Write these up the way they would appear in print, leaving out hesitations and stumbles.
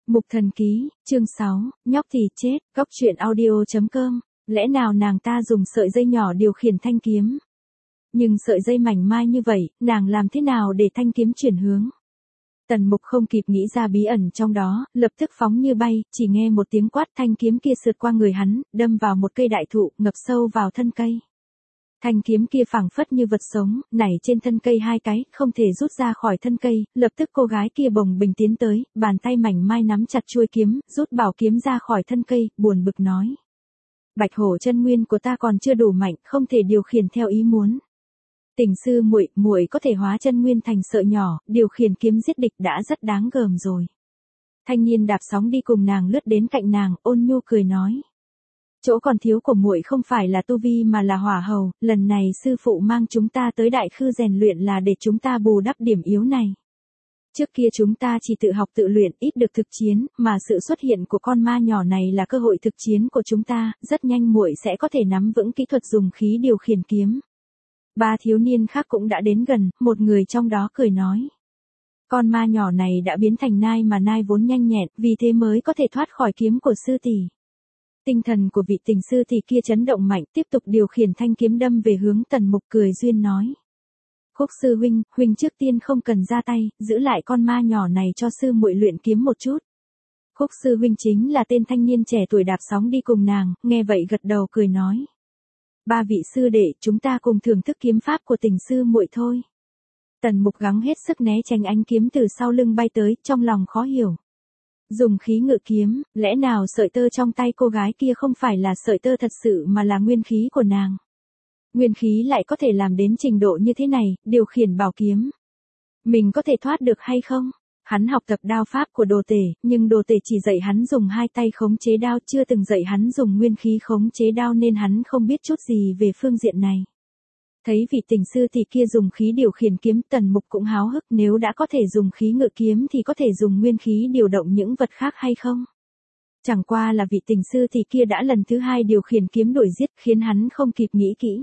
Mục Thần Ký, chương 6, nhóc thì chết, góc truyện audio.com, lẽ nào nàng ta dùng sợi dây nhỏ điều khiển thanh kiếm? Nhưng sợi dây mảnh mai như vậy, nàng làm thế nào để thanh kiếm chuyển hướng? Tần Mục không kịp nghĩ ra bí ẩn trong đó, lập tức phóng như bay, chỉ nghe một tiếng quát, thanh kiếm kia sượt qua người hắn, đâm vào một cây đại thụ, ngập sâu vào thân cây. Thanh kiếm kia phảng phất như vật sống, nảy trên thân cây hai cái, không thể rút ra khỏi thân cây, lập tức cô gái kia bồng bềnh tiến tới, bàn tay mảnh mai nắm chặt chuôi kiếm, rút bảo kiếm ra khỏi thân cây, buồn bực nói. Bạch hổ chân nguyên của ta còn chưa đủ mạnh, không thể điều khiển theo ý muốn. Tình sư muội, muội có thể hóa chân nguyên thành sợi nhỏ, điều khiển kiếm giết địch đã rất đáng gờm rồi. Thanh niên đạp sóng đi cùng nàng lướt đến cạnh nàng, ôn nhu cười nói. Chỗ còn thiếu của muội không phải là tu vi mà là hỏa hầu, lần này sư phụ mang chúng ta tới đại khư rèn luyện là để chúng ta bù đắp điểm yếu này. Trước kia chúng ta chỉ tự học tự luyện, ít được thực chiến, mà sự xuất hiện của con ma nhỏ này là cơ hội thực chiến của chúng ta, rất nhanh muội sẽ có thể nắm vững kỹ thuật dùng khí điều khiển kiếm. Ba thiếu niên khác cũng đã đến gần, một người trong đó cười nói. Con ma nhỏ này đã biến thành nai mà nai vốn nhanh nhẹn, vì thế mới có thể thoát khỏi kiếm của sư tỷ. Tinh thần của vị tình sư tỷ kia chấn động mạnh, tiếp tục điều khiển thanh kiếm đâm về hướng Tần Mục, cười duyên nói. Khúc sư huynh, huynh trước tiên không cần ra tay, giữ lại con ma nhỏ này cho sư muội luyện kiếm một chút. Khúc sư huynh chính là tên thanh niên trẻ tuổi đạp sóng đi cùng nàng, nghe vậy gật đầu cười nói. Ba vị sư đệ, chúng ta cùng thưởng thức kiếm pháp của tình sư muội thôi. Tần Mục gắng hết sức né tránh ánh kiếm từ sau lưng bay tới, trong lòng khó hiểu. Dùng khí ngự kiếm, lẽ nào sợi tơ trong tay cô gái kia không phải là sợi tơ thật sự mà là nguyên khí của nàng? Nguyên khí lại có thể làm đến trình độ như thế này, điều khiển bảo kiếm. Mình có thể thoát được hay không? Hắn học tập đao pháp của đồ tể, nhưng đồ tể chỉ dạy hắn dùng hai tay khống chế đao, chưa từng dạy hắn dùng nguyên khí khống chế đao, nên hắn không biết chút gì về phương diện này. Thấy vị tình sư tỷ kia dùng khí điều khiển kiếm, Tần Mục cũng háo hức, nếu đã có thể dùng khí ngự kiếm thì có thể dùng nguyên khí điều động những vật khác hay không? Chẳng qua là vị tình sư tỷ kia đã lần thứ hai điều khiển kiếm đuổi giết, khiến hắn không kịp nghĩ kỹ.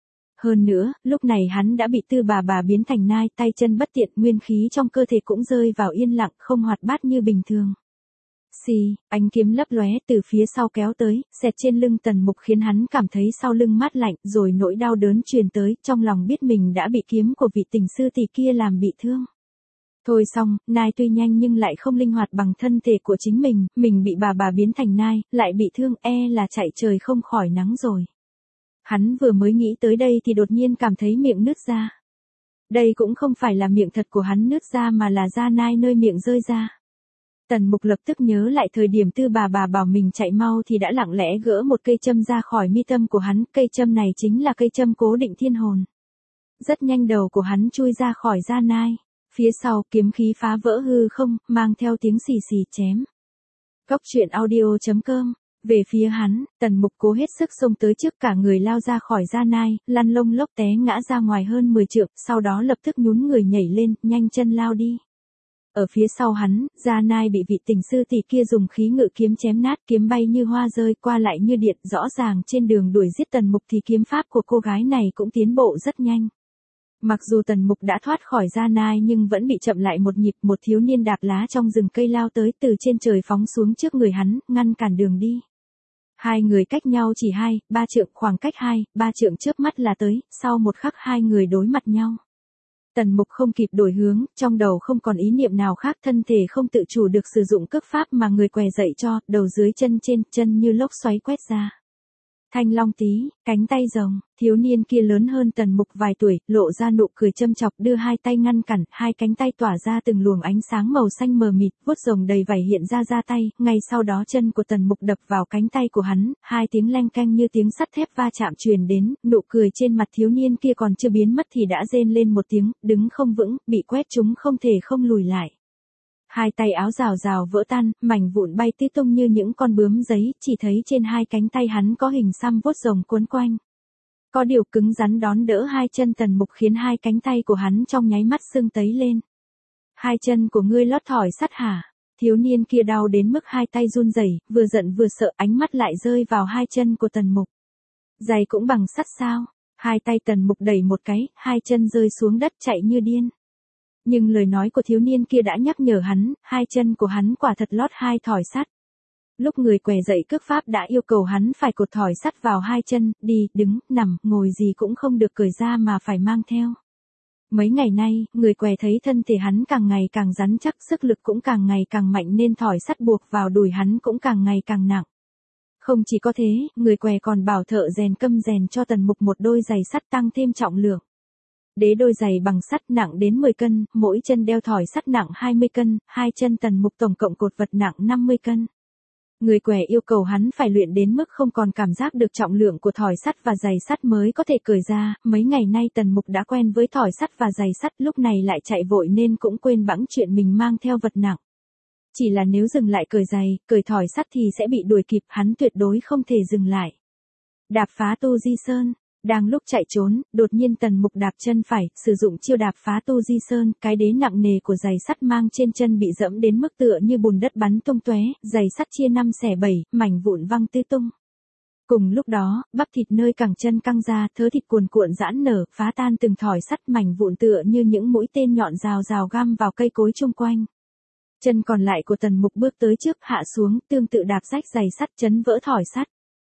Hơn nữa, lúc này hắn đã bị tư bà biến thành nai, tay chân bất tiện, nguyên khí trong cơ thể cũng rơi vào yên lặng, không hoạt bát như bình thường. Xì, ánh kiếm lấp lóe từ phía sau kéo tới, xẹt trên lưng Tần Mục khiến hắn cảm thấy sau lưng mát lạnh, rồi nỗi đau đớn truyền tới, trong lòng biết mình đã bị kiếm của vị tình sư tỷ kia làm bị thương. Thôi xong, nai tuy nhanh nhưng lại không linh hoạt bằng thân thể của chính mình bị bà biến thành nai, lại bị thương, là chạy trời không khỏi nắng rồi. Hắn vừa mới nghĩ tới đây thì đột nhiên cảm thấy miệng nứt ra. Đây cũng không phải là miệng thật của hắn nứt ra mà là da nai nơi miệng rơi ra. Tần Mục lập tức nhớ lại thời điểm tư bà bảo mình chạy mau thì đã lặng lẽ gỡ một cây châm ra khỏi mi tâm của hắn, cây châm này chính là cây châm cố định thiên hồn. Rất nhanh đầu của hắn chui ra khỏi da nai, phía sau kiếm khí phá vỡ hư không, mang theo tiếng xì xì chém. Góc truyện audio.com. Về phía hắn, Tần Mục cố hết sức xông tới trước, cả người lao ra khỏi da nai, lăn lông lốc té ngã ra ngoài hơn 10 trượng, sau đó lập tức nhún người nhảy lên, nhanh chân lao đi. Ở phía sau hắn, da nai bị vị tình sư tỷ kia dùng khí ngự kiếm chém nát, kiếm bay như hoa rơi qua lại như điện, rõ ràng trên đường đuổi giết Tần Mục thì kiếm pháp của cô gái này cũng tiến bộ rất nhanh. Mặc dù Tần Mục đã thoát khỏi da nai nhưng vẫn bị chậm lại một nhịp, một thiếu niên đạp lá trong rừng cây lao tới, từ trên trời phóng xuống trước người hắn, ngăn cản đường đi. Hai người cách nhau chỉ 2-3 trượng, khoảng cách 2-3 trượng chớp mắt là tới, sau một khắc hai người đối mặt nhau. Tần Mục không kịp đổi hướng, trong đầu không còn ý niệm nào khác, thân thể không tự chủ được sử dụng cước pháp mà người què dạy cho, đầu dưới chân trên, chân như lốc xoáy quét ra. Thanh long tí, cánh tay rồng, thiếu niên kia lớn hơn Tần Mục vài tuổi, lộ ra nụ cười châm chọc, đưa hai tay ngăn cản, hai cánh tay tỏa ra từng luồng ánh sáng màu xanh mờ mịt, vuốt rồng đầy vảy hiện ra tay, ngay sau đó chân của Tần Mục đập vào cánh tay của hắn, hai tiếng leng keng như tiếng sắt thép va chạm truyền đến, nụ cười trên mặt thiếu niên kia còn chưa biến mất thì đã rên lên một tiếng, đứng không vững, bị quét trúng không thể không lùi lại. Hai tay áo rào vỡ tan, mảnh vụn bay tứ tung như những con bướm giấy, chỉ thấy trên hai cánh tay hắn có hình xăm vuốt rồng cuốn quanh. Có điều cứng rắn đón đỡ hai chân Tần Mục khiến hai cánh tay của hắn trong nháy mắt sưng tấy lên. Hai chân của ngươi lót thỏi sắt hả? Thiếu niên kia đau đến mức hai tay run rẩy, vừa giận vừa sợ, ánh mắt lại rơi vào hai chân của Tần Mục. Giày cũng bằng sắt sao? Hai tay Tần Mục đẩy một cái, hai chân rơi xuống đất chạy như điên. Nhưng lời nói của thiếu niên kia đã nhắc nhở hắn, hai chân của hắn quả thật lót hai thỏi sắt. Lúc người què dậy cước pháp đã yêu cầu hắn phải cột thỏi sắt vào hai chân, đi, đứng, nằm, ngồi gì cũng không được cởi ra mà phải mang theo. Mấy ngày nay, người què thấy thân thể hắn càng ngày càng rắn chắc, sức lực cũng càng ngày càng mạnh nên thỏi sắt buộc vào đùi hắn cũng càng ngày càng nặng. Không chỉ có thế, người què còn bảo thợ rèn câm rèn cho Tần Mục một đôi giày sắt tăng thêm trọng lượng. Đế đôi giày bằng sắt nặng đến 10 cân, mỗi chân đeo thỏi sắt nặng 20 cân, hai chân Tần Mục tổng cộng cột vật nặng 50 cân. Người què yêu cầu hắn phải luyện đến mức không còn cảm giác được trọng lượng của thỏi sắt và giày sắt mới có thể cởi ra, mấy ngày nay Tần Mục đã quen với thỏi sắt và giày sắt, lúc này lại chạy vội nên cũng quên bẵng chuyện mình mang theo vật nặng. Chỉ là nếu dừng lại cởi giày, cởi thỏi sắt thì sẽ bị đuổi kịp, hắn tuyệt đối không thể dừng lại. Đạp phá tu di sơn. Đang lúc chạy trốn, đột nhiên Tần Mục đạp chân phải, sử dụng chiêu đạp phá tu di sơn, cái đế nặng nề của giày sắt mang trên chân bị dẫm đến mức tựa như bùn đất bắn tung tóe, giày sắt chia 5 xẻ 7, mảnh vụn văng tứ tung. Cùng lúc đó, bắp thịt nơi cẳng chân căng ra, thớ thịt cuồn cuộn giãn nở, phá tan từng thỏi sắt, mảnh vụn tựa như những mũi tên nhọn rào rào găm vào cây cối chung quanh. Chân còn lại của Tần Mục bước tới trước, hạ xuống, tương tự đạp rách giày sắt, chấn vỡ thỏi sắt.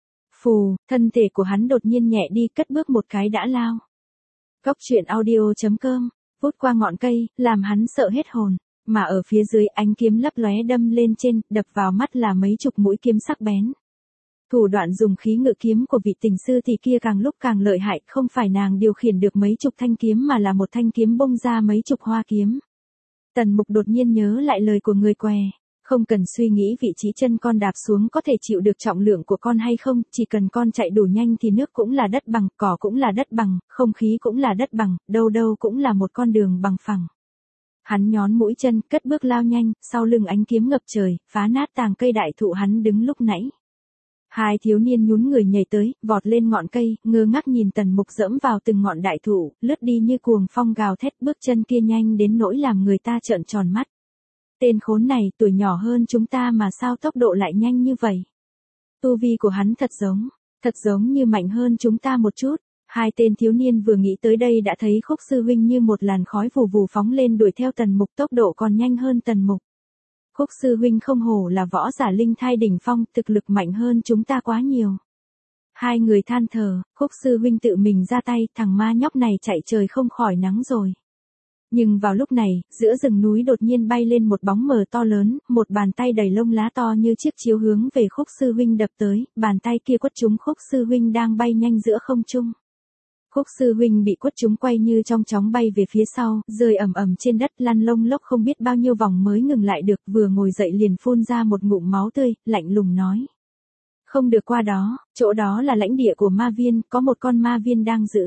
Phù, thân thể của hắn đột nhiên nhẹ đi, cất bước một cái đã lao. Góc truyện audio.com, vút qua ngọn cây, làm hắn sợ hết hồn, mà ở phía dưới ánh kiếm lấp lóe đâm lên trên, đập vào mắt là mấy chục mũi kiếm sắc bén. Thủ đoạn dùng khí ngự kiếm của vị tình sư thì kia càng lúc càng lợi hại, không phải nàng điều khiển được mấy chục thanh kiếm mà là một thanh kiếm bông ra mấy chục hoa kiếm. Tần Mục đột nhiên nhớ lại lời của người què. Không cần suy nghĩ vị trí chân con đạp xuống có thể chịu được trọng lượng của con hay không, chỉ cần con chạy đủ nhanh thì nước cũng là đất bằng, cỏ cũng là đất bằng, không khí cũng là đất bằng, đâu đâu cũng là một con đường bằng phẳng. Hắn nhón mũi chân, cất bước lao nhanh, sau lưng ánh kiếm ngập trời, phá nát tàng cây đại thụ hắn đứng lúc nãy. Hai thiếu niên nhún người nhảy tới, vọt lên ngọn cây, ngơ ngác nhìn Tần Mục dẫm vào từng ngọn đại thụ, lướt đi như cuồng phong gào thét, bước chân kia nhanh đến nỗi làm người ta trợn tròn mắt. Tên khốn này tuổi nhỏ hơn chúng ta mà sao tốc độ lại nhanh như vậy? Tu vi của hắn thật giống như mạnh hơn chúng ta một chút. Hai tên thiếu niên vừa nghĩ tới đây đã thấy Khúc sư huynh như một làn khói vù vù phóng lên đuổi theo Tần Mục, tốc độ còn nhanh hơn Tần Mục. Khúc sư huynh không hổ là võ giả linh thai đỉnh phong, thực lực mạnh hơn chúng ta quá nhiều. Hai người than thở, Khúc sư huynh tự mình ra tay, thằng ma nhóc này chạy trời không khỏi nắng rồi. Nhưng vào lúc này, giữa rừng núi đột nhiên bay lên một bóng mờ to lớn, một bàn tay đầy lông lá to như chiếc chiếu hướng về Khúc sư huynh đập tới, bàn tay kia quất trúng Khúc sư huynh đang bay nhanh giữa không trung. Khúc sư huynh bị quất trúng quay như trong chóng bay về phía sau, rơi ầm ầm trên đất, lăn lông lốc không biết bao nhiêu vòng mới ngừng lại được, vừa ngồi dậy liền phun ra một ngụm máu tươi, lạnh lùng nói: "Không được qua đó, chỗ đó là lãnh địa của ma viên, có một con ma viên đang giữ."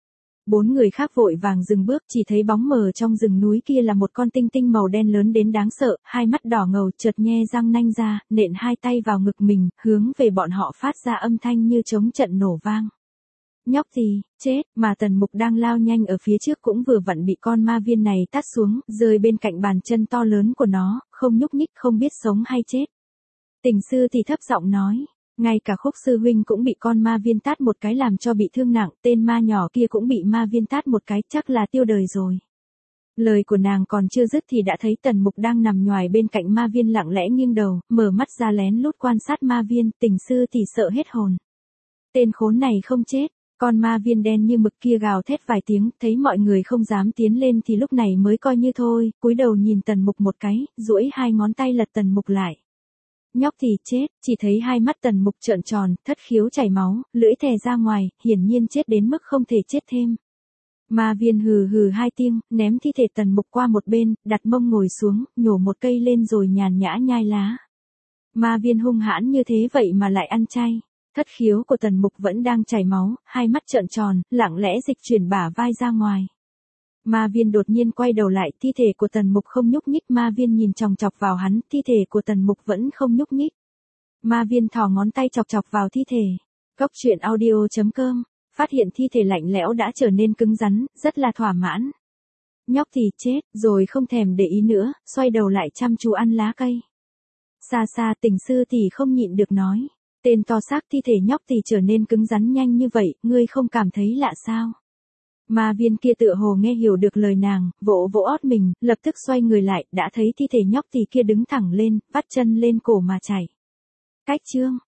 Bốn người khác vội vàng dừng bước, chỉ thấy bóng mờ trong rừng núi kia là một con tinh tinh màu đen lớn đến đáng sợ, hai mắt đỏ ngầu, chợt nhe răng nanh ra, nện hai tay vào ngực mình, hướng về bọn họ phát ra âm thanh như trống trận nổ vang. Nhóc gì, chết, mà Tần Mục đang lao nhanh ở phía trước cũng vừa vặn bị con ma viên này tát xuống, rơi bên cạnh bàn chân to lớn của nó, không nhúc nhích, không biết sống hay chết. Tình sư thì thấp giọng nói, ngay cả Khúc sư huynh cũng bị con ma viên tát một cái làm cho bị thương nặng, tên ma nhỏ kia cũng bị ma viên tát một cái, chắc là tiêu đời rồi. Lời của nàng còn chưa dứt thì đã thấy Tần Mục đang nằm nhoài bên cạnh ma viên lặng lẽ nghiêng đầu, mở mắt ra lén lút quan sát ma viên, tình sư thì sợ hết hồn. Tên khốn này không chết. Con ma viên đen như mực kia gào thét vài tiếng, thấy mọi người không dám tiến lên thì lúc này mới coi như thôi, cúi đầu nhìn Tần Mục một cái, duỗi hai ngón tay lật Tần Mục lại. Nhóc thì chết, chỉ thấy hai mắt Tần Mục trợn tròn, thất khiếu chảy máu, lưỡi thè ra ngoài, hiển nhiên chết đến mức không thể chết thêm. Ma viên hừ hừ hai tiếng, ném thi thể Tần Mục qua một bên, đặt mông ngồi xuống, nhổ một cây lên rồi nhàn nhã nhai lá. Ma viên hung hãn như thế vậy mà lại ăn chay. Thất khiếu của Tần Mục vẫn đang chảy máu, hai mắt trợn tròn, lặng lẽ dịch chuyển bả vai ra ngoài. Ma viên đột nhiên quay đầu lại, thi thể của Tần Mục không nhúc nhích, ma viên nhìn chòng chọc vào hắn, thi thể của Tần Mục vẫn không nhúc nhích. Ma viên thò ngón tay chọc chọc vào thi thể. Góc truyện audio.com, phát hiện thi thể lạnh lẽo đã trở nên cứng rắn, rất là thỏa mãn. Nhóc thì chết, rồi không thèm để ý nữa, xoay đầu lại chăm chú ăn lá cây. Xa xa tình sư thì không nhịn được nói. Tên to xác thi thể nhóc thì trở nên cứng rắn nhanh như vậy, ngươi không cảm thấy lạ sao? Ma viên kia tựa hồ nghe hiểu được lời nàng, vỗ vỗ ót mình, lập tức xoay người lại, đã thấy thi thể nhóc tỳ kia đứng thẳng lên, vắt chân lên cổ mà chạy. Cách chương